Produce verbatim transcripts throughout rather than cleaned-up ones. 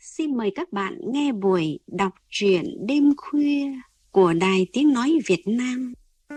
xin mời các bạn nghe buổi đọc truyện đêm khuya của Đài Tiếng Nói Việt Nam.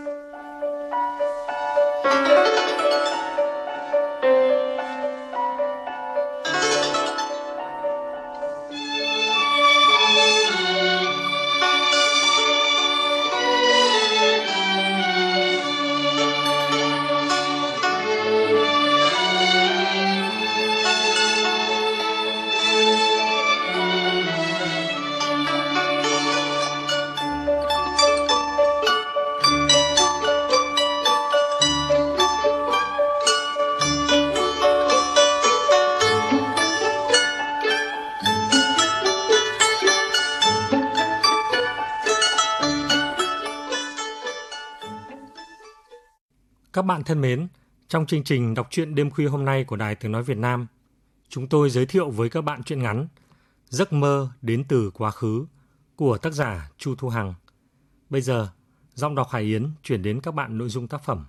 Các bạn thân mến, trong chương trình đọc truyện đêm khuya hôm nay của Đài Tiếng Nói Việt Nam, chúng tôi giới thiệu với các bạn truyện ngắn Giấc mơ đến từ quá khứ của tác giả Chu Thu Hằng. Bây giờ, giọng đọc Hải Yến chuyển đến các bạn nội dung tác phẩm.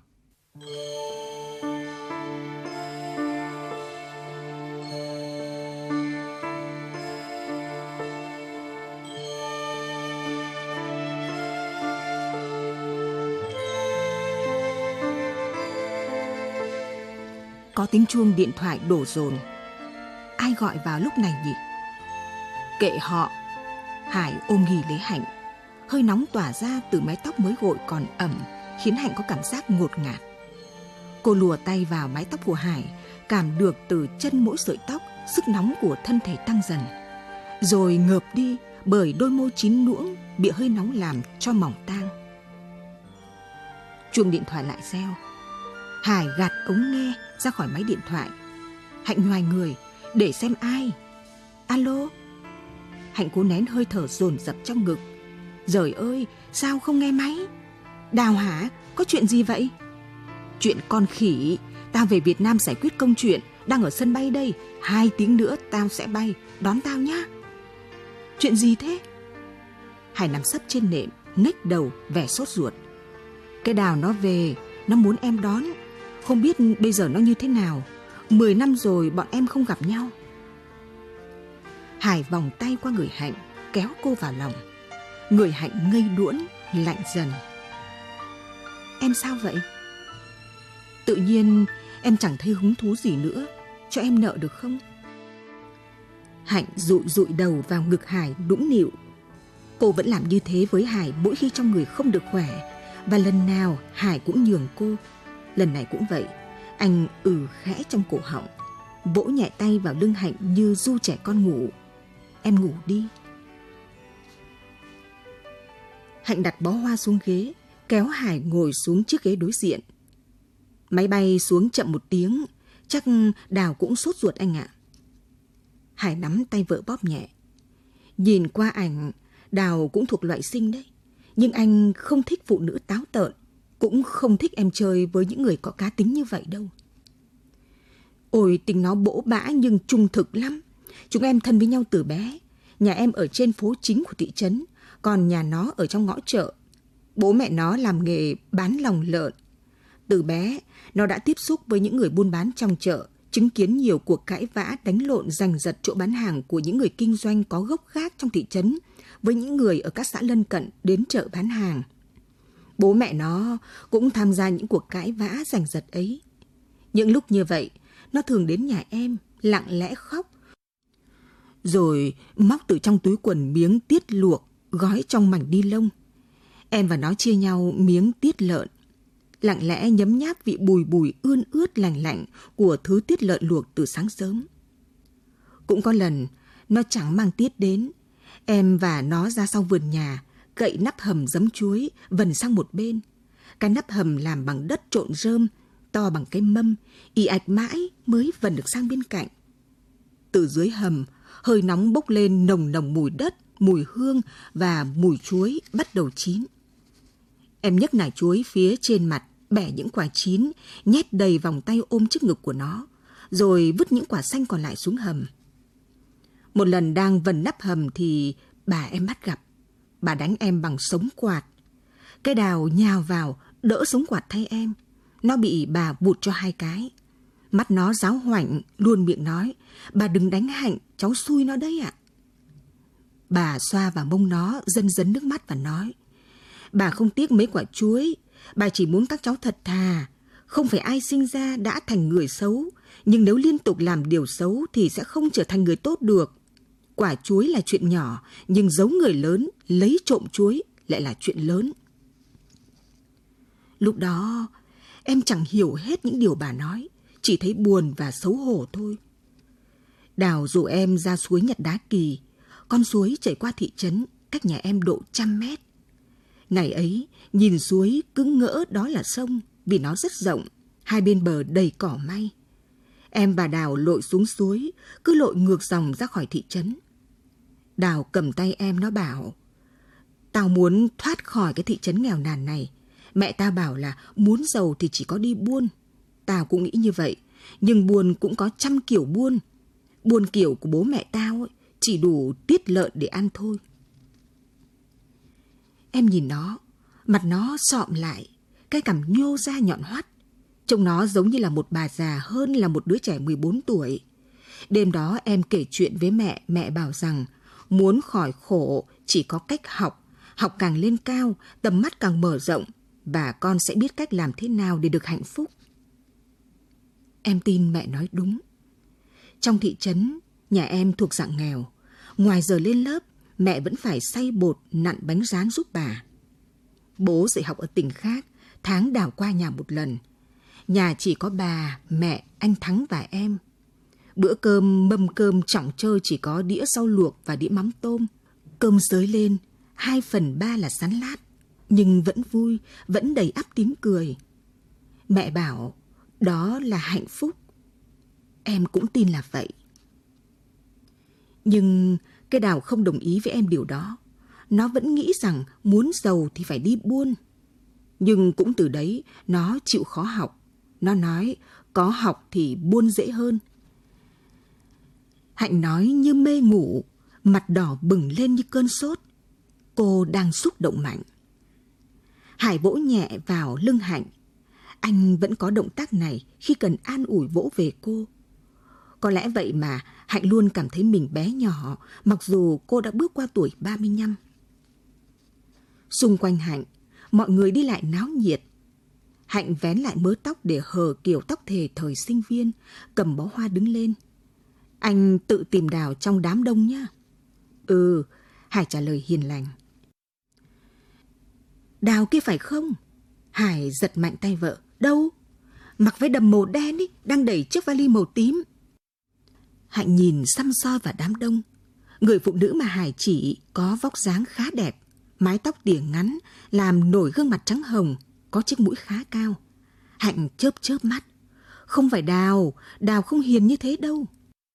Có tiếng chuông điện thoại đổ dồn. Ai gọi vào lúc này nhỉ? Kệ họ. Hải ôm ghì lấy Hạnh. Hơi nóng tỏa ra từ mái tóc mới gội còn ẩm, khiến Hạnh có cảm giác ngột ngạt. Cô lùa tay vào mái tóc của Hải, cảm được từ chân mỗi sợi tóc sức nóng của thân thể tăng dần, rồi ngợp đi bởi đôi môi chín nuỗng bị hơi nóng làm cho mỏng tang. Chuông điện thoại lại reo. Hải gạt ống nghe ra khỏi máy điện thoại. Hạnh nhoài người để xem ai. Alo. Hạnh cố nén hơi thở dồn dập trong ngực. Giời ơi, sao không nghe máy? Đào hả? Có chuyện gì vậy? Chuyện con khỉ. Tao về Việt Nam giải quyết công chuyện, đang ở sân bay đây. Hai tiếng nữa tao sẽ bay, đón tao nhá. Chuyện gì thế? Hải nằm sấp trên nệm, nhếch đầu vẻ sốt ruột. Cái Đào nó về, nó muốn em đón. Không biết bây giờ nó như thế nào. Mười năm rồi bọn em không gặp nhau. Hải vòng tay qua người Hạnh, kéo cô vào lòng. Người Hạnh ngây đuỗn, lạnh dần. Em sao vậy? Tự nhiên em chẳng thấy hứng thú gì nữa. Cho em nợ được không? Hạnh dụi dụi đầu vào ngực Hải đũng nịu. Cô vẫn làm như thế với Hải mỗi khi trong người không được khỏe. Và lần nào Hải cũng nhường cô. Lần này cũng vậy. Anh ừ khẽ trong cổ họng, vỗ nhẹ tay vào lưng Hạnh như du trẻ con ngủ. Em ngủ đi. Hạnh đặt bó hoa xuống ghế, kéo Hải ngồi xuống chiếc ghế đối diện. Máy bay xuống chậm một tiếng, chắc Đào cũng sốt ruột anh ạ. Hải nắm tay vợ bóp nhẹ. Nhìn qua ảnh, Đào cũng thuộc loại xinh đấy. Nhưng anh không thích phụ nữ táo tợn, cũng không thích em chơi với những người có cá tính như vậy đâu. Ôi, tình nó bỗ bã nhưng trung thực lắm. Chúng em thân với nhau từ bé. Nhà em ở trên phố chính của thị trấn, còn nhà nó ở trong ngõ chợ. Bố mẹ nó làm nghề bán lòng lợn. Từ bé, nó đã tiếp xúc với những người buôn bán trong chợ, chứng kiến nhiều cuộc cãi vã đánh lộn giành giật chỗ bán hàng của những người kinh doanh có gốc gác trong thị trấn với những người ở các xã lân cận đến chợ bán hàng. Bố mẹ nó cũng tham gia những cuộc cãi vã giành giật ấy. Những lúc như vậy, nó thường đến nhà em, lặng lẽ khóc. Rồi móc từ trong túi quần miếng tiết luộc, gói trong mảnh ni lông. Em và nó chia nhau miếng tiết lợn. Lặng lẽ nhấm nháp vị bùi bùi ươn ướt lành lạnh của thứ tiết lợn luộc từ sáng sớm. Cũng có lần, nó chẳng mang tiết đến. Em và nó ra sau vườn nhà, cậy nắp hầm giấm chuối, vần sang một bên. Cái nắp hầm làm bằng đất trộn rơm, to bằng cái mâm, ì ạch mãi mới vần được sang bên cạnh. Từ dưới hầm, hơi nóng bốc lên nồng nồng mùi đất, mùi hương và mùi chuối bắt đầu chín. Em nhấc nải chuối phía trên mặt, bẻ những quả chín, nhét đầy vòng tay ôm trước ngực của nó, rồi vứt những quả xanh còn lại xuống hầm. Một lần đang vần nắp hầm thì bà em bắt gặp. Bà đánh em bằng sống quạt. Cái Đào nhào vào, đỡ sống quạt thay em. Nó bị bà vụt cho hai cái. Mắt nó giáo hoảnh, luôn miệng nói, bà đừng đánh Hạnh, cháu xui nó đấy ạ. À. Bà xoa vào mông nó, dần dần nước mắt và nói: bà không tiếc mấy quả chuối, bà chỉ muốn các cháu thật thà. Không phải ai sinh ra đã thành người xấu, nhưng nếu liên tục làm điều xấu thì sẽ không trở thành người tốt được. Quả chuối là chuyện nhỏ, nhưng giấu người lớn, lấy trộm chuối lại là chuyện lớn. Lúc đó, em chẳng hiểu hết những điều bà nói, chỉ thấy buồn và xấu hổ thôi. Đào rủ em ra suối nhặt đá kỳ. Con suối chảy qua thị trấn, cách nhà em độ trăm mét. Ngày ấy, nhìn suối cứ ngỡ đó là sông, vì nó rất rộng, hai bên bờ đầy cỏ may. Em và Đào lội xuống suối, cứ lội ngược dòng ra khỏi thị trấn. Đào cầm tay em, nó bảo: tao muốn thoát khỏi cái thị trấn nghèo nàn này. Mẹ tao bảo là muốn giàu thì chỉ có đi buôn. Tao cũng nghĩ như vậy, nhưng buôn cũng có trăm kiểu buôn. Buôn kiểu của bố mẹ tao ấy, chỉ đủ tiết lợn để ăn thôi. Em nhìn nó, mặt nó xọm lại, cái cằm nhô ra nhọn hoắt. Trông nó giống như là một bà già hơn là một đứa trẻ mười bốn tuổi. Đêm đó em kể chuyện với mẹ, mẹ bảo rằng muốn khỏi khổ chỉ có cách học. Học càng lên cao, tầm mắt càng mở rộng, và con sẽ biết cách làm thế nào để được hạnh phúc. Em tin mẹ nói đúng. Trong thị trấn, nhà em thuộc dạng nghèo. Ngoài giờ lên lớp, mẹ vẫn phải xay bột, nặn bánh rán giúp bà. Bố dạy học ở tỉnh khác, tháng Đào qua nhà một lần. Nhà chỉ có bà, mẹ, anh Thắng và em. Bữa cơm, mâm cơm trọng trơ chỉ có đĩa rau luộc và đĩa mắm tôm. Cơm xới lên, hai phần ba là sắn lát, nhưng vẫn vui, vẫn đầy ắp tiếng cười. Mẹ bảo đó là hạnh phúc. Em cũng tin là vậy. Nhưng cái Đào không đồng ý với em điều đó. Nó vẫn nghĩ rằng muốn giàu thì phải đi buôn. Nhưng cũng từ đấy nó chịu khó học. Nó nói có học thì buôn dễ hơn. Hạnh nói như mê ngủ, mặt đỏ bừng lên như cơn sốt. Cô đang xúc động mạnh. Hải vỗ nhẹ vào lưng Hạnh. Anh vẫn có động tác này khi cần an ủi vỗ về cô. Có lẽ vậy mà Hạnh luôn cảm thấy mình bé nhỏ, mặc dù cô đã bước qua tuổi ba mươi lăm. Xung quanh Hạnh, mọi người đi lại náo nhiệt. Hạnh vén lại mớ tóc để hờ kiểu tóc thề thời sinh viên, cầm bó hoa đứng lên. Anh tự tìm Đào trong đám đông nhá. Ừ, Hải trả lời hiền lành. Đào kia phải không? Hải giật mạnh tay vợ. Đâu? Mặc váy đầm màu đen ý, đang đẩy chiếc vali màu tím. Hạnh nhìn xăm soi vào đám đông. Người phụ nữ mà Hải chỉ có vóc dáng khá đẹp, mái tóc tỉa ngắn làm nổi gương mặt trắng hồng, có chiếc mũi khá cao. Hạnh chớp chớp mắt. Không phải Đào, Đào không hiền như thế đâu.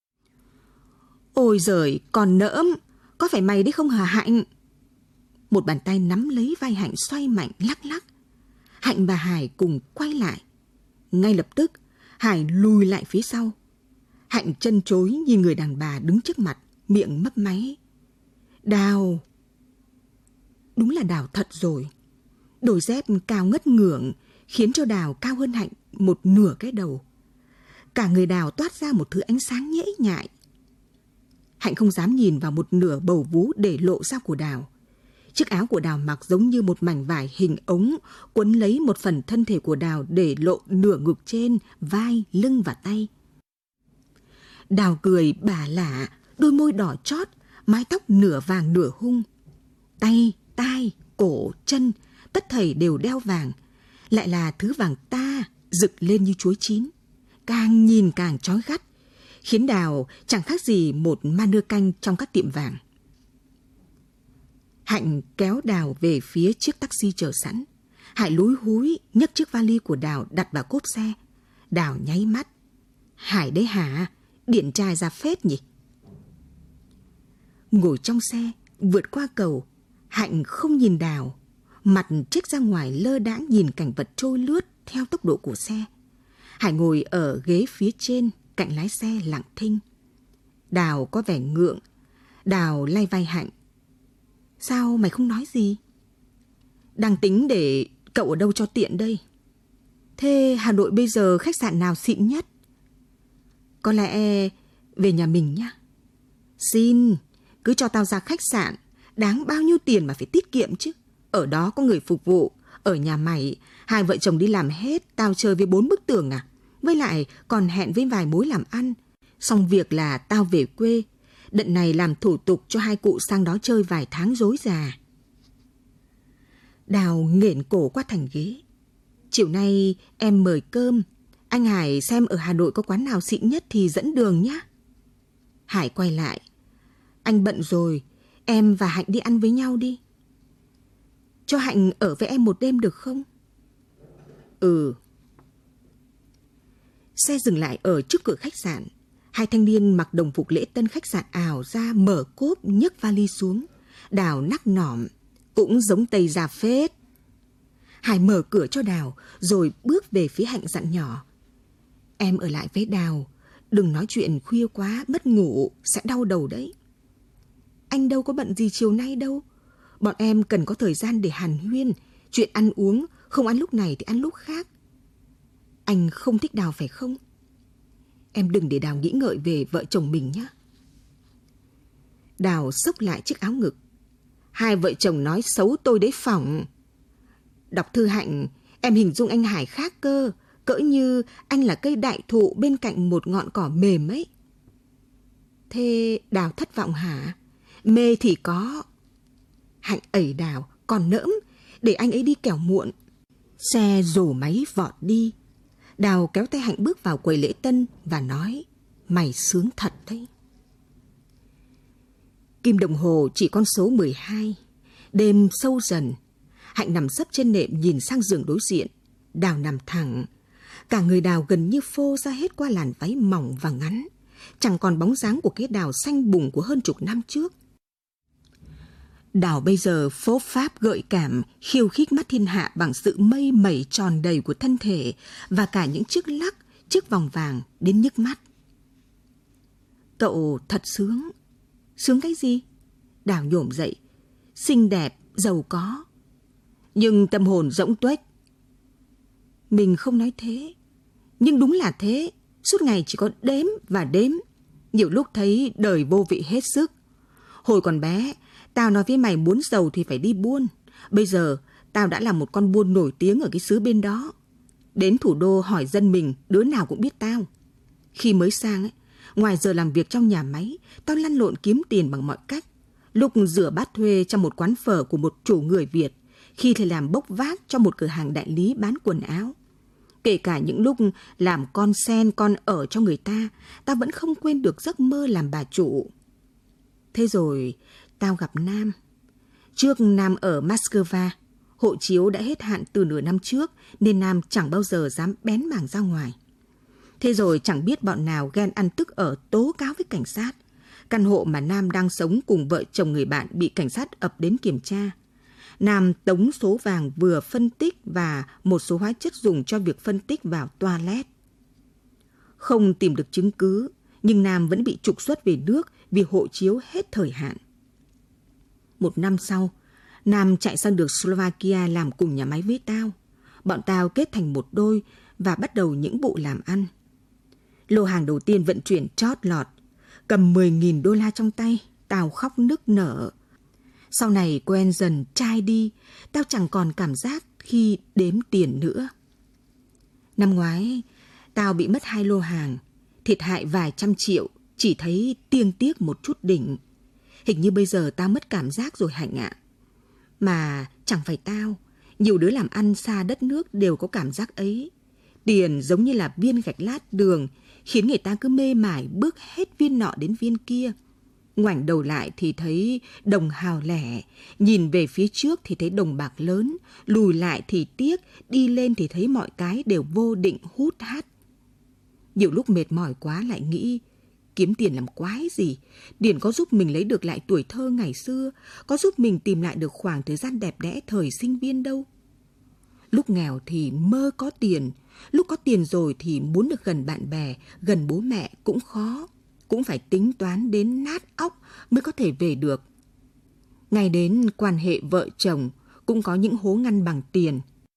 Ôi giời, còn nỡm, có phải mày đấy không hả Hạnh? Một bàn tay nắm lấy vai Hạnh xoay mạnh lắc lắc. Hạnh và Hải cùng quay lại. Ngay lập tức, Hải lùi lại phía sau. Hạnh chân chối nhìn người đàn bà đứng trước mặt, miệng mấp máy. Đào. Đúng là Đào thật rồi. Đôi dép cao ngất ngưởng khiến cho Đào cao hơn Hạnh một nửa cái đầu. Cả người Đào toát ra một thứ ánh sáng nhễ nhại. Hạnh không dám nhìn vào một nửa bầu vú để lộ ra của Đào. Chiếc áo của Đào mặc giống như một mảnh vải hình ống quấn lấy một phần thân thể của Đào để lộ nửa ngực trên, vai, lưng và tay. Đào cười bà lả, đôi môi đỏ chót, mái tóc nửa vàng nửa hung. Tay, tai, cổ, chân, tất thảy đều đeo vàng. Lại là thứ vàng ta, rực lên như chuối chín. Càng nhìn càng chói gắt, khiến Đào chẳng khác gì một ma nưa canh trong các tiệm vàng. Hạnh kéo Đào về phía chiếc taxi chờ sẵn. Hải lúi húi nhấc chiếc vali của Đào đặt vào cốp xe. Đào nháy mắt. Hải đấy hả? Điện trai ra phết nhỉ? Ngồi trong xe, vượt qua cầu, Hạnh không nhìn Đào. Mặt trích ra ngoài lơ đãng nhìn cảnh vật trôi lướt theo tốc độ của xe. Hải ngồi ở ghế phía trên, cạnh lái xe lặng thinh. Đào có vẻ ngượng. Đào lay vai Hạnh. Sao mày không nói gì? Đang tính để cậu ở đâu cho tiện đây. Thế Hà Nội bây giờ khách sạn nào xịn nhất? Có lẽ về nhà mình nhá. Xin, Cứ cho tao ra khách sạn, đáng bao nhiêu tiền mà phải tiết kiệm chứ. Ở đó có người phục vụ, ở nhà mày, hai vợ chồng đi làm hết, tao chơi với bốn bức tường à? Với lại còn hẹn với vài mối làm ăn. Xong việc là tao về quê, đợt này làm thủ tục cho hai cụ sang đó chơi vài tháng rối già. Đào nghển cổ qua thành ghế. Chiều nay em mời cơm, anh Hải xem ở Hà Nội có quán nào xịn nhất thì dẫn đường nhé. Hải quay lại. Anh bận rồi, em và Hạnh đi ăn với nhau đi. Cho Hạnh ở với em một đêm được không? Ừ. Xe dừng lại ở trước cửa khách sạn. Hai thanh niên mặc đồng phục lễ tân khách sạn ảo ra, mở cốp nhấc vali xuống. Đào nắc nỏm, cũng giống Tây già phết. Hải mở cửa cho Đào rồi bước về phía Hạnh dặn nhỏ. Em ở lại với Đào, đừng nói chuyện khuya quá, mất ngủ, sẽ đau đầu đấy. Anh đâu có bận gì chiều nay đâu. Bọn em cần có thời gian để hàn huyên, chuyện ăn uống, không ăn lúc này thì ăn lúc khác. Anh không thích Đào phải không? Em đừng để Đào nghĩ ngợi về vợ chồng mình nhé. Đào xốc lại chiếc áo ngực. Hai vợ chồng nói xấu tôi đấy phỏng. Đọc thư Hạnh, em hình dung anh Hải khác cơ, cỡ như anh là cây đại thụ bên cạnh một ngọn cỏ mềm ấy. Thế Đào thất vọng hả? Mê thì có. Hạnh ẩy Đào, còn nỡm, để anh ấy đi kẻo muộn. Xe rồ máy vọt đi. Đào kéo tay Hạnh bước vào quầy lễ tân và nói, mày sướng thật đấy. Kim đồng hồ chỉ con số mười hai. Đêm sâu dần. Hạnh nằm sấp trên nệm nhìn sang giường đối diện. Đào nằm thẳng. Cả người Đào gần như phô ra hết qua làn váy mỏng và ngắn. Chẳng còn bóng dáng của cái Đào xanh bùng của hơn chục năm trước. Đào bây giờ phốp pháp gợi cảm, khiêu khích mắt thiên hạ bằng sự mây mẩy tròn đầy của thân thể và cả những chiếc lắc, chiếc vòng vàng đến nhức mắt. Cậu thật sướng. Sướng cái gì? Đào nhổm dậy. Xinh đẹp, giàu có. Nhưng tâm hồn rỗng tuếch. Mình không nói thế. Nhưng đúng là thế. Suốt ngày chỉ có đếm và đếm. Nhiều lúc thấy đời vô vị hết sức. Hồi còn bé, tao nói với mày muốn giàu thì phải đi buôn. Bây giờ, tao đã là một con buôn nổi tiếng ở cái xứ bên đó. Đến thủ đô hỏi dân mình, đứa nào cũng biết tao. Khi mới sang, ấy, ngoài giờ làm việc trong nhà máy, tao lăn lộn kiếm tiền bằng mọi cách. Lúc rửa bát thuê trong một quán phở của một chủ người Việt, khi thì làm bốc vác cho một cửa hàng đại lý bán quần áo. Kể cả những lúc làm con sen con ở cho người ta, tao vẫn không quên được giấc mơ làm bà chủ. Thế rồi, tao gặp Nam. Trước Nam ở Moscow, hộ chiếu đã hết hạn từ nửa năm trước nên Nam chẳng bao giờ dám bén mảng ra ngoài. Thế rồi chẳng biết bọn nào ghen ăn tức ở tố cáo với cảnh sát. Căn hộ mà Nam đang sống cùng vợ chồng người bạn bị cảnh sát ập đến kiểm tra. Nam tống số vàng vừa phân tích và một số hóa chất dùng cho việc phân tích vào toilet. Không tìm được chứng cứ, nhưng Nam vẫn bị trục xuất về nước vì hộ chiếu hết thời hạn. Một năm sau, Nam chạy sang được Slovakia làm cùng nhà máy với tao. Bọn tao kết thành một đôi và bắt đầu những vụ làm ăn. Lô hàng đầu tiên vận chuyển chót lọt. Cầm mười nghìn đô la trong tay, tao khóc nức nở. Sau này quen dần trai đi, tao chẳng còn cảm giác khi đếm tiền nữa. Năm ngoái, tao bị mất hai lô hàng, thiệt hại vài trăm triệu, chỉ thấy tiêng tiếc một chút đỉnh. Hình như bây giờ tao mất cảm giác rồi Hạnh ạ. Mà chẳng phải tao, nhiều đứa làm ăn xa đất nước đều có cảm giác ấy. Tiền giống như là viên gạch lát đường, khiến người ta cứ mê mải bước hết viên nọ đến viên kia. Ngoảnh đầu lại thì thấy đồng hào lẻ, nhìn về phía trước thì thấy đồng bạc lớn, lùi lại thì tiếc, đi lên thì thấy mọi cái đều vô định hút hắt. Nhiều lúc mệt mỏi quá lại nghĩ, kiếm tiền làm quái gì? Tiền có giúp mình lấy được lại tuổi thơ ngày xưa, có giúp mình tìm lại được khoảng thời gian đẹp đẽ thời sinh viên đâu. Lúc nghèo thì mơ có tiền, lúc có tiền rồi thì muốn được gần bạn bè, gần bố mẹ cũng khó. Cũng phải tính toán đến nát óc mới có thể về được. Ngay đến quan hệ vợ chồng cũng có những hố ngăn bằng tiền.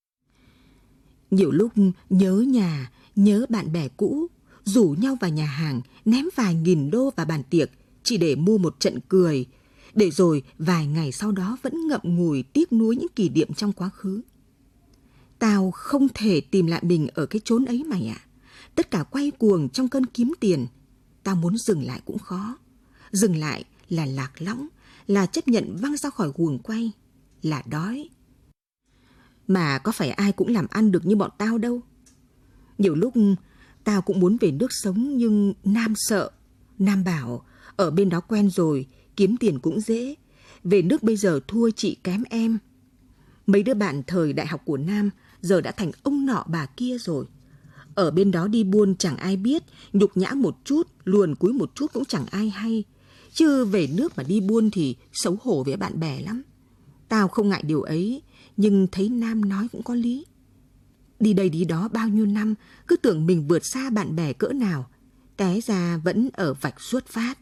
Nhiều lúc nhớ nhà, nhớ bạn bè cũ, rủ nhau vào nhà hàng, ném vài nghìn đô vào bàn tiệc, chỉ để mua một trận cười, để rồi vài ngày sau đó vẫn ngậm ngùi tiếc nuối những kỷ niệm trong quá khứ. Tao không thể tìm lại mình ở cái chốn ấy mày ạ. Tất cả quay cuồng trong cơn kiếm tiền. Tao muốn dừng lại cũng khó. Dừng lại là lạc lõng, là chấp nhận văng ra khỏi guồng quay, là đói. Mà có phải ai cũng làm ăn được như bọn tao đâu. Nhiều lúc tao cũng muốn về nước sống, nhưng Nam sợ. Nam bảo ở bên đó quen rồi, kiếm tiền cũng dễ. Về nước bây giờ thua chị kém em. Mấy đứa bạn thời đại học của Nam giờ đã thành ông nọ bà kia rồi. Ở bên đó đi buôn chẳng ai biết, nhục nhã một chút, luồn cúi một chút cũng chẳng ai hay. Chứ về nước mà đi buôn thì xấu hổ với bạn bè lắm. Tao không ngại điều ấy, nhưng thấy Nam nói cũng có lý. Đi đây đi đó bao nhiêu năm, cứ tưởng mình vượt xa bạn bè cỡ nào, té ra vẫn ở vạch xuất phát.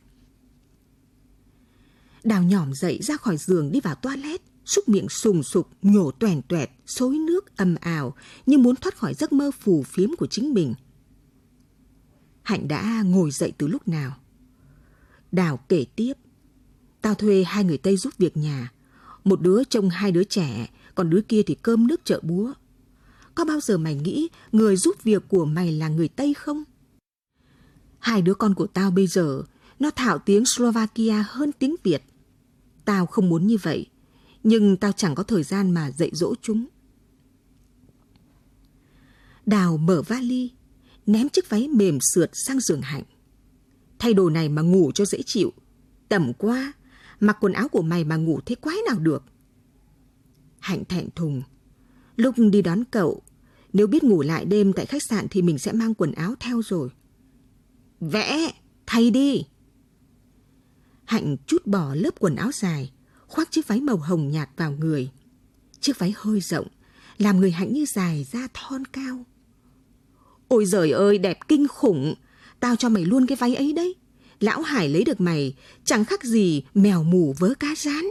Đào nhỏm dậy ra khỏi giường đi vào toilet, xúc miệng sùng sục, nhổ toèn toẹt, xối nước ầm ào như muốn thoát khỏi giấc mơ phù phiếm của chính mình. Hạnh đã ngồi dậy từ lúc nào? Đào kể tiếp. Tao thuê hai người Tây giúp việc nhà. Một đứa trông hai đứa trẻ, còn đứa kia thì cơm nước chợ búa. Có bao giờ mày nghĩ người giúp việc của mày là người Tây không? Hai đứa con của tao bây giờ nó thạo tiếng Slovakia hơn tiếng Việt. Tao không muốn như vậy, nhưng tao chẳng có thời gian mà dạy dỗ chúng. Đào mở vali, ném chiếc váy mềm sượt sang giường Hạnh. Thay đồ này mà ngủ cho dễ chịu. Tẩm quá, mặc quần áo của mày mà ngủ thế quái nào được. Hạnh thẹn thùng. Lúc đi đón cậu, nếu biết ngủ lại đêm tại khách sạn thì mình sẽ mang quần áo theo rồi. Vẽ, thay đi. Hạnh trút bỏ lớp quần áo dài, khoác chiếc váy màu hồng nhạt vào người. Chiếc váy hơi rộng, làm người Hạnh như dài da thon cao. Ôi giời ơi, đẹp kinh khủng. Tao cho mày luôn cái váy ấy đấy. Lão Hải lấy được mày, chẳng khác gì mèo mù vớ cá rán.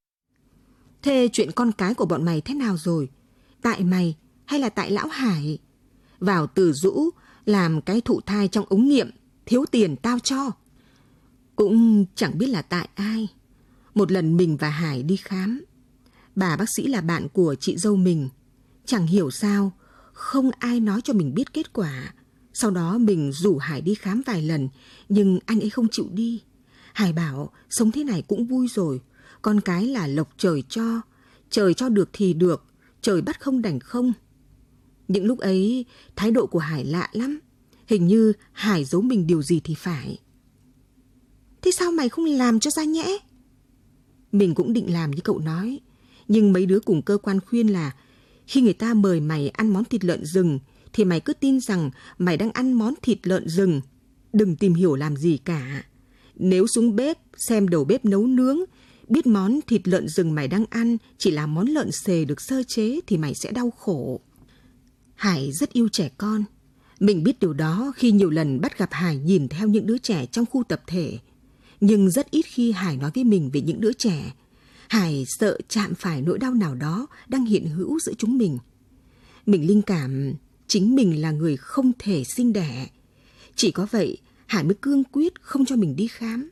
Thế chuyện con cái của bọn mày thế nào rồi? Tại mày hay là tại Lão Hải? Vào Từ Dũ làm cái thụ thai trong ống nghiệm, thiếu tiền tao cho. Cũng chẳng biết là tại ai. Một lần mình và Hải đi khám. Bà bác sĩ là bạn của chị dâu mình. Chẳng hiểu sao, không ai nói cho mình biết kết quả. Sau đó mình rủ Hải đi khám vài lần, nhưng anh ấy không chịu đi. Hải bảo sống thế này cũng vui rồi, con cái là lộc trời cho, trời cho được thì được, trời bắt không đành không. Những lúc ấy, thái độ của Hải lạ lắm, hình như Hải giấu mình điều gì thì phải. Thế sao mày không làm cho ra nhẽ? Mình cũng định làm như cậu nói, nhưng mấy đứa cùng cơ quan khuyên là khi người ta mời mày ăn món thịt lợn rừng thì mày cứ tin rằng mày đang ăn món thịt lợn rừng. Đừng tìm hiểu làm gì cả. Nếu xuống bếp xem đầu bếp nấu nướng, biết món thịt lợn rừng mày đang ăn chỉ là món lợn xề được sơ chế thì mày sẽ đau khổ. Hải rất yêu trẻ con. Mình biết điều đó khi nhiều lần bắt gặp Hải nhìn theo những đứa trẻ trong khu tập thể. Nhưng rất ít khi Hải nói với mình về những đứa trẻ. Hải sợ chạm phải nỗi đau nào đó đang hiện hữu giữa chúng mình. Mình linh cảm chính mình là người không thể sinh đẻ. Chỉ có vậy, Hải mới cương quyết không cho mình đi khám.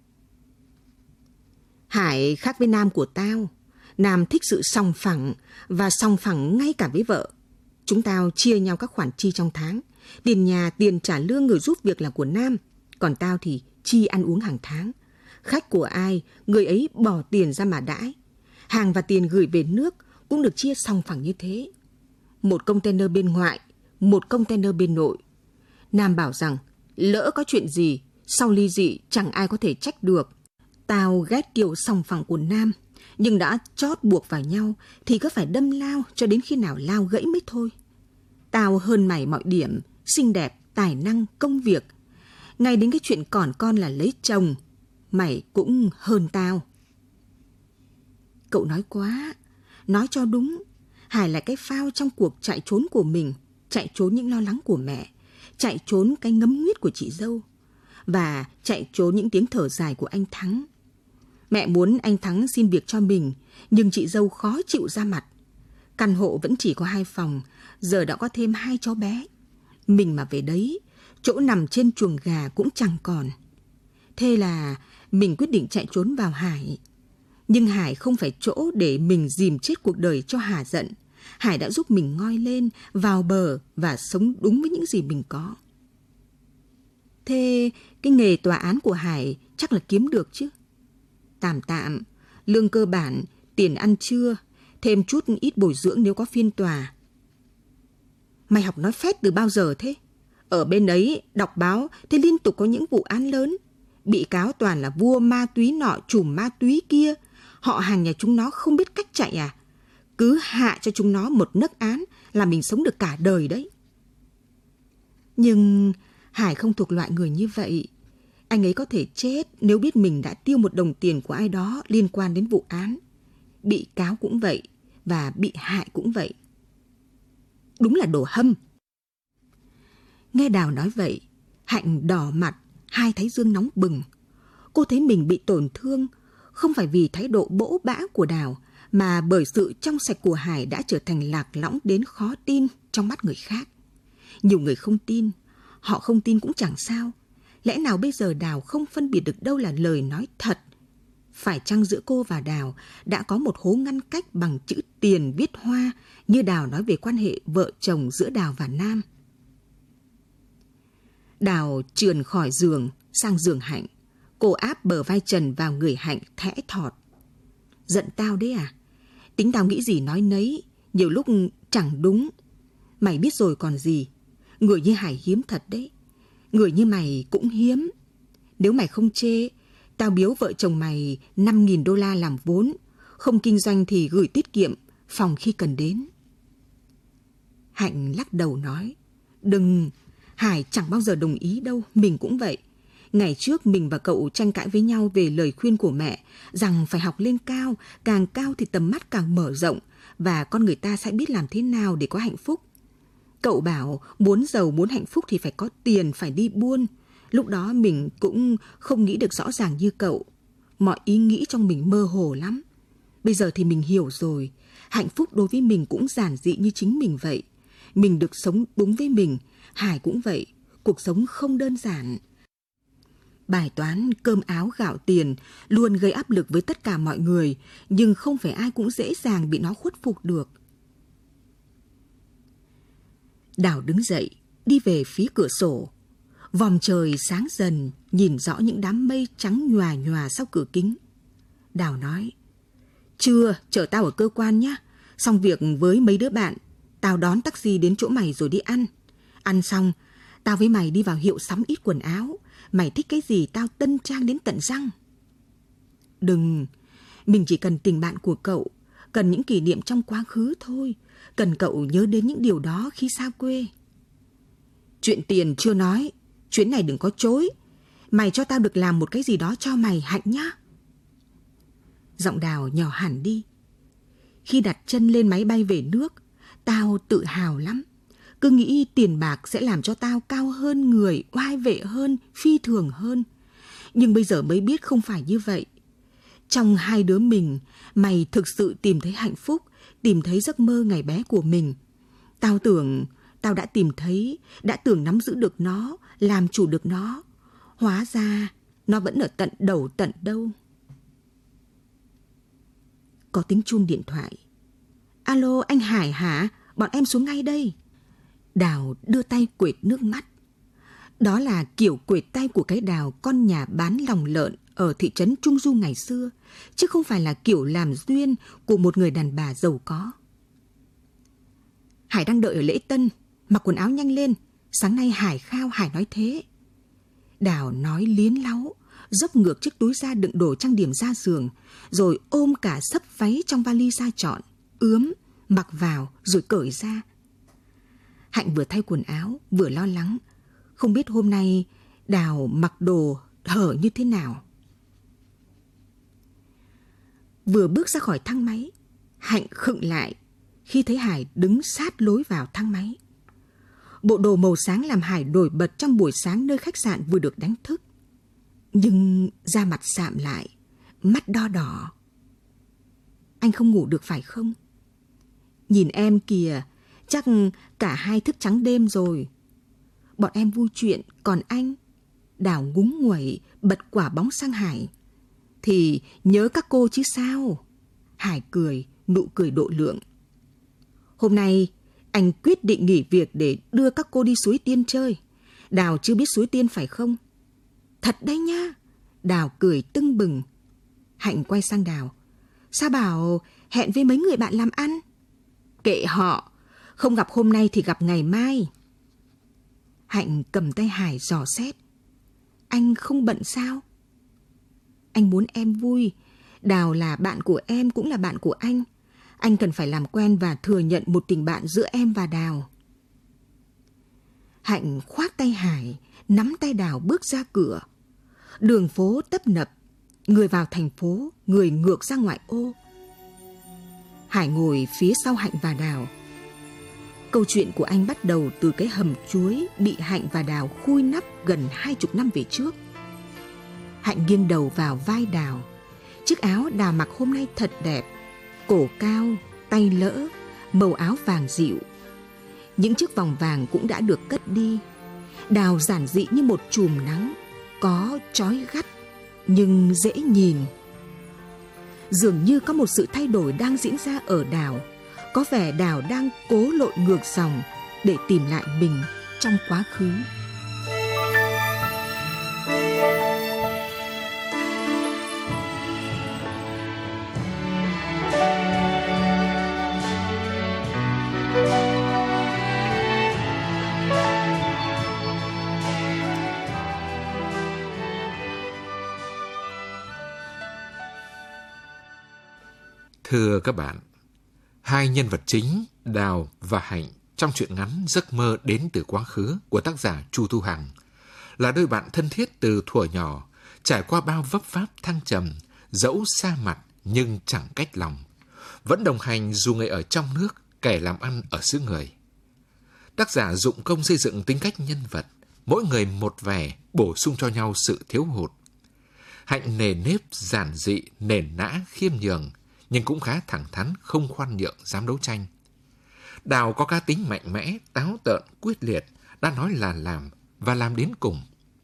Hải khác với Nam của tao. Nam thích sự sòng phẳng và sòng phẳng ngay cả với vợ. Chúng tao chia nhau các khoản chi trong tháng. Tiền nhà, tiền trả lương người giúp việc là của Nam. Còn tao thì chi ăn uống hàng tháng. Khách của ai, người ấy bỏ tiền ra mà đãi. Hàng và tiền gửi về nước cũng được chia sòng phẳng như thế. Một container bên ngoại, một container bên nội. Nam bảo rằng lỡ có chuyện gì, sau ly dị chẳng ai có thể trách được. Tao ghét kiểu sòng phẳng của Nam, nhưng đã chót buộc vào nhau thì cứ phải đâm lao cho đến khi nào lao gãy mới thôi. Tao hơn mày mọi điểm, xinh đẹp, tài năng, công việc. Ngay đến cái chuyện còn con là lấy chồng, mày cũng hơn tao. Cậu nói quá, nói cho đúng. Hải là cái phao trong cuộc chạy trốn của mình, chạy trốn những lo lắng của mẹ, chạy trốn cái ngấm nguyết của chị dâu, và chạy trốn những tiếng thở dài của anh Thắng. Mẹ muốn anh Thắng xin việc cho mình, nhưng chị dâu khó chịu ra mặt. Căn hộ vẫn chỉ có hai phòng, giờ đã có thêm hai cháu bé. Mình mà về đấy, chỗ nằm trên chuồng gà cũng chẳng còn. Thế là mình quyết định chạy trốn vào Hải. Nhưng Hải không phải chỗ để mình dìm chết cuộc đời cho hả giận. Hải đã giúp mình ngoi lên, vào bờ và sống đúng với những gì mình có. Thế cái nghề tòa án của Hải chắc là kiếm được chứ? Tạm tạm, lương cơ bản, tiền ăn trưa, thêm chút ít bồi dưỡng nếu có phiên tòa. Mày học nói phét từ bao giờ thế? Ở bên ấy, đọc báo, thế liên tục có những vụ án lớn. Bị cáo toàn là vua ma túy nọ, trùm ma túy kia. Họ hàng nhà chúng nó không biết cách chạy à? Cứ hạ cho chúng nó một nấc án là mình sống được cả đời đấy. Nhưng Hải không thuộc loại người như vậy. Anh ấy có thể chết nếu biết mình đã tiêu một đồng tiền của ai đó liên quan đến vụ án. Bị cáo cũng vậy, và bị hại cũng vậy. Đúng là đồ hâm. Nghe Đào nói vậy, Hạnh đỏ mặt, hai thái dương nóng bừng. Cô thấy mình bị tổn thương, không phải vì thái độ bỗ bã của Đào, mà bởi sự trong sạch của Hải đã trở thành lạc lõng đến khó tin trong mắt người khác. Nhiều người không tin, họ không tin cũng chẳng sao. Lẽ nào bây giờ Đào không phân biệt được đâu là lời nói thật? Phải chăng giữa cô và Đào đã có một hố ngăn cách bằng chữ tiền viết hoa như Đào nói về quan hệ vợ chồng giữa Đào và Nam? Đào trườn khỏi giường sang giường Hạnh. Cô áp bờ vai Trần vào người Hạnh thẽ thọt. Giận tao đấy à? Tính tao nghĩ gì nói nấy, nhiều lúc chẳng đúng. Mày biết rồi còn gì. Người như Hải hiếm thật đấy. Người như mày cũng hiếm. Nếu mày không chê, tao biếu vợ chồng mày năm nghìn đô la làm vốn. Không kinh doanh thì gửi tiết kiệm, phòng khi cần đến. Hạnh lắc đầu nói, đừng, Hải chẳng bao giờ đồng ý đâu, mình cũng vậy. Ngày trước mình và cậu tranh cãi với nhau về lời khuyên của mẹ rằng phải học lên cao, càng cao thì tầm mắt càng mở rộng và con người ta sẽ biết làm thế nào để có hạnh phúc. Cậu bảo muốn giàu, muốn hạnh phúc thì phải có tiền, phải đi buôn. Lúc đó mình cũng không nghĩ được rõ ràng như cậu. Mọi ý nghĩ trong mình mơ hồ lắm. Bây giờ thì mình hiểu rồi. Hạnh phúc đối với mình cũng giản dị như chính mình vậy. Mình được sống đúng với mình. Hải cũng vậy. Cuộc sống không đơn giản. Bài toán cơm áo gạo tiền luôn gây áp lực với tất cả mọi người, nhưng không phải ai cũng dễ dàng bị nó khuất phục được. Đào đứng dậy, đi về phía cửa sổ. Vòm trời sáng dần, nhìn rõ những đám mây trắng nhòa nhòa sau cửa kính. Đào nói, trưa chở tao ở cơ quan nhé. Xong việc với mấy đứa bạn, tao đón taxi đến chỗ mày rồi đi ăn. Ăn xong, tao với mày đi vào hiệu sắm ít quần áo. Mày thích cái gì tao tân trang đến tận răng. Đừng, mình chỉ cần tình bạn của cậu, cần những kỷ niệm trong quá khứ thôi. Cần cậu nhớ đến những điều đó khi xa quê. Chuyện tiền chưa nói, chuyến này đừng có chối. Mày cho tao được làm một cái gì đó cho mày, Hạnh nhá. Giọng Đào nhỏ hẳn đi. Khi đặt chân lên máy bay về nước, tao tự hào lắm. Cứ nghĩ tiền bạc sẽ làm cho tao cao hơn người, oai vệ hơn, phi thường hơn. Nhưng bây giờ mới biết không phải như vậy. Trong hai đứa mình, mày thực sự tìm thấy hạnh phúc, tìm thấy giấc mơ ngày bé của mình. Tao tưởng, tao đã tìm thấy, đã tưởng nắm giữ được nó, làm chủ được nó. Hóa ra, nó vẫn ở tận đầu tận đâu. Có tiếng chuông điện thoại. Alo, anh Hải hả? Bọn em xuống ngay đây. Đào đưa tay quệt nước mắt. Đó là kiểu quệt tay của cái Đào con nhà bán lòng lợn ở thị trấn Trung Du ngày xưa, chứ không phải là kiểu làm duyên của một người đàn bà giàu có. Hải đang đợi ở lễ tân, mặc quần áo nhanh lên, sáng nay Hải khao, Hải nói thế. Đào nói liến láu, dốc ngược chiếc túi da đựng đồ trang điểm ra giường, rồi ôm cả xấp váy trong vali ra chọn, ướm, mặc vào rồi cởi ra. Hạnh vừa thay quần áo, vừa lo lắng. Không biết hôm nay Đào mặc đồ hở như thế nào. Vừa bước ra khỏi thang máy, Hạnh khựng lại khi thấy Hải đứng sát lối vào thang máy. Bộ đồ màu sáng làm Hải nổi bật trong buổi sáng nơi khách sạn vừa được đánh thức. Nhưng da mặt sạm lại, mắt đo đỏ. Anh không ngủ được phải không? Nhìn em kìa, chắc cả hai thức trắng đêm rồi. Bọn em vui chuyện, còn anh? Đào ngúng nguẩy, bật quả bóng sang Hải. thì nhớ các cô chứ sao. Hải cười, nụ cười độ lượng. Hôm nay anh quyết định nghỉ việc để đưa các cô đi Suối Tiên chơi. Đào chưa biết Suối Tiên phải không? Thật đấy nha. Đào cười tưng bừng. Hạnh quay sang Đào. Sao bảo hẹn với mấy người bạn làm ăn? Kệ họ, không gặp hôm nay thì gặp ngày mai. Hạnh cầm tay Hải dò xét. Anh không bận sao? Anh muốn em vui. Đào là bạn của em, cũng là bạn của anh. Anh cần phải làm quen và thừa nhận một tình bạn giữa em và Đào. Hạnh khoác tay Hải, nắm tay Đào bước ra cửa. Đường phố tấp nập, người vào thành phố, người ngược ra ngoại ô. Hải ngồi phía sau Hạnh và Đào. Câu chuyện của anh bắt đầu từ cái hầm chuối bị Hạnh và Đào khui nắp gần hai chục năm về trước. Hạnh nghiêng đầu vào vai Đào. Chiếc áo Đào mặc hôm nay thật đẹp, cổ cao, tay lỡ, màu áo vàng dịu. Những chiếc vòng vàng cũng đã được cất đi. Đào giản dị như một chùm nắng, có chói gắt nhưng dễ nhìn. Dường như có một sự thay đổi đang diễn ra ở Đào. Có vẻ Đào đang cố lội ngược dòng để tìm lại mình trong quá khứ. Thưa các bạn, hai nhân vật chính Đào và Hạnh trong truyện ngắn Giấc mơ đến từ quá khứ của tác giả Chu Thu Hằng là đôi bạn thân thiết từ thuở nhỏ, trải qua bao vấp váp thăng trầm, dẫu xa mặt nhưng chẳng cách lòng, vẫn đồng hành dù người ở trong nước, kẻ làm ăn ở xứ người. Tác giả dụng công xây dựng tính cách nhân vật, mỗi người một vẻ, bổ sung cho nhau sự thiếu hụt. Hạnh nề nếp, giản dị, nền nã, khiêm nhường, nhưng cũng khá thẳng thắn, không khoan nhượng, dám đấu tranh. Đào có cá tính mạnh mẽ, táo tợn, quyết liệt, đã nói là làm và làm đến cùng.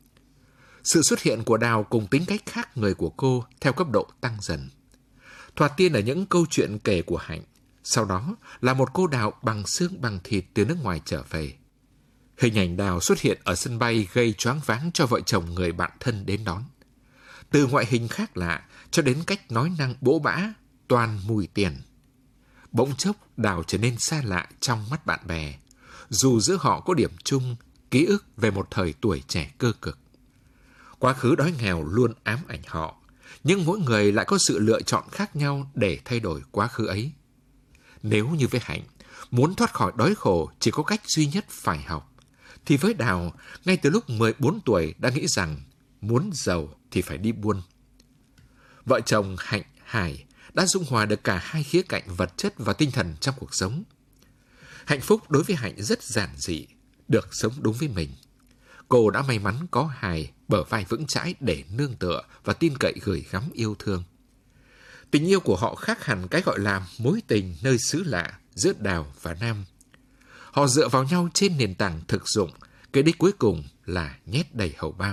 Sự xuất hiện của Đào cùng tính cách khác người của cô theo cấp độ tăng dần. Thoạt tiên là những câu chuyện kể của Hạnh, sau đó là một cô Đào bằng xương bằng thịt từ nước ngoài trở về. Hình ảnh Đào xuất hiện ở sân bay gây choáng váng cho vợ chồng người bạn thân đến đón. Từ ngoại hình khác lạ cho đến cách nói năng bỗ bã, toàn mùi tiền. Bỗng chốc Đào trở nên xa lạ trong mắt bạn bè, dù giữa họ có điểm chung, ký ức về một thời tuổi trẻ cơ cực. Quá khứ đói nghèo luôn ám ảnh họ, nhưng mỗi người lại có sự lựa chọn khác nhau để thay đổi quá khứ ấy. Nếu như với Hạnh, muốn thoát khỏi đói khổ chỉ có cách duy nhất phải học, thì với Đào, ngay từ lúc mười bốn tuổi đã nghĩ rằng muốn giàu thì phải đi buôn. Vợ chồng Hạnh, Hải đã dung hòa được cả hai khía cạnh vật chất và tinh thần trong cuộc sống. Hạnh phúc đối với Hạnh rất giản dị, được sống đúng với mình. Cô đã may mắn có Hải bờ vai vững chãi để nương tựa và tin cậy gửi gắm yêu thương. Tình yêu của họ khác hẳn cái gọi là mối tình nơi xứ lạ giữa Đào và Nam. Họ dựa vào nhau trên nền tảng thực dụng, cái đích cuối cùng là nhét đầy hầu bao.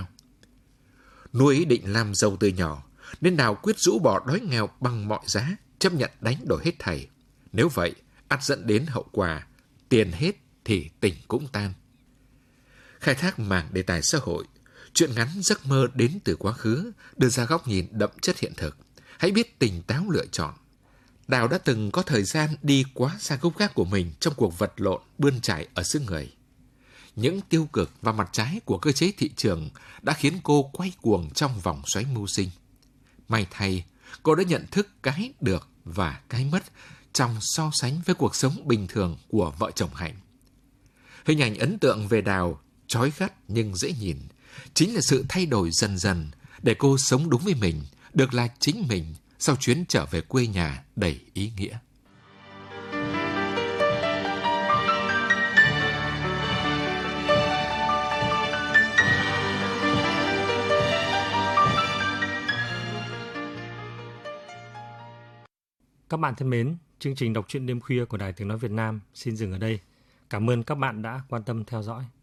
Nuôi ý định làm giàu từ nhỏ, nên Đào quyết rũ bỏ đói nghèo bằng mọi giá, chấp nhận đánh đổi hết thảy. Nếu vậy, ắt dẫn đến hậu quả, tiền hết thì tình cũng tan. Khai thác mảng đề tài xã hội, truyện ngắn Giấc mơ đến từ quá khứ đưa ra góc nhìn đậm chất hiện thực. Hãy biết tỉnh táo lựa chọn. Đào đã từng có thời gian đi quá xa gốc gác của mình trong cuộc vật lộn bươn trải ở xứ người. Những tiêu cực và mặt trái của cơ chế thị trường đã khiến cô quay cuồng trong vòng xoáy mưu sinh. May thay, cô đã nhận thức cái được và cái mất trong so sánh với cuộc sống bình thường của vợ chồng Hạnh. Hình ảnh ấn tượng về Đào, chói gắt nhưng dễ nhìn, chính là sự thay đổi dần dần để cô sống đúng với mình, được là chính mình sau chuyến trở về quê nhà đầy ý nghĩa. Các bạn thân mến, chương trình đọc truyện đêm khuya của Đài Tiếng nói Việt Nam xin dừng ở đây. Cảm ơn các bạn đã quan tâm theo dõi.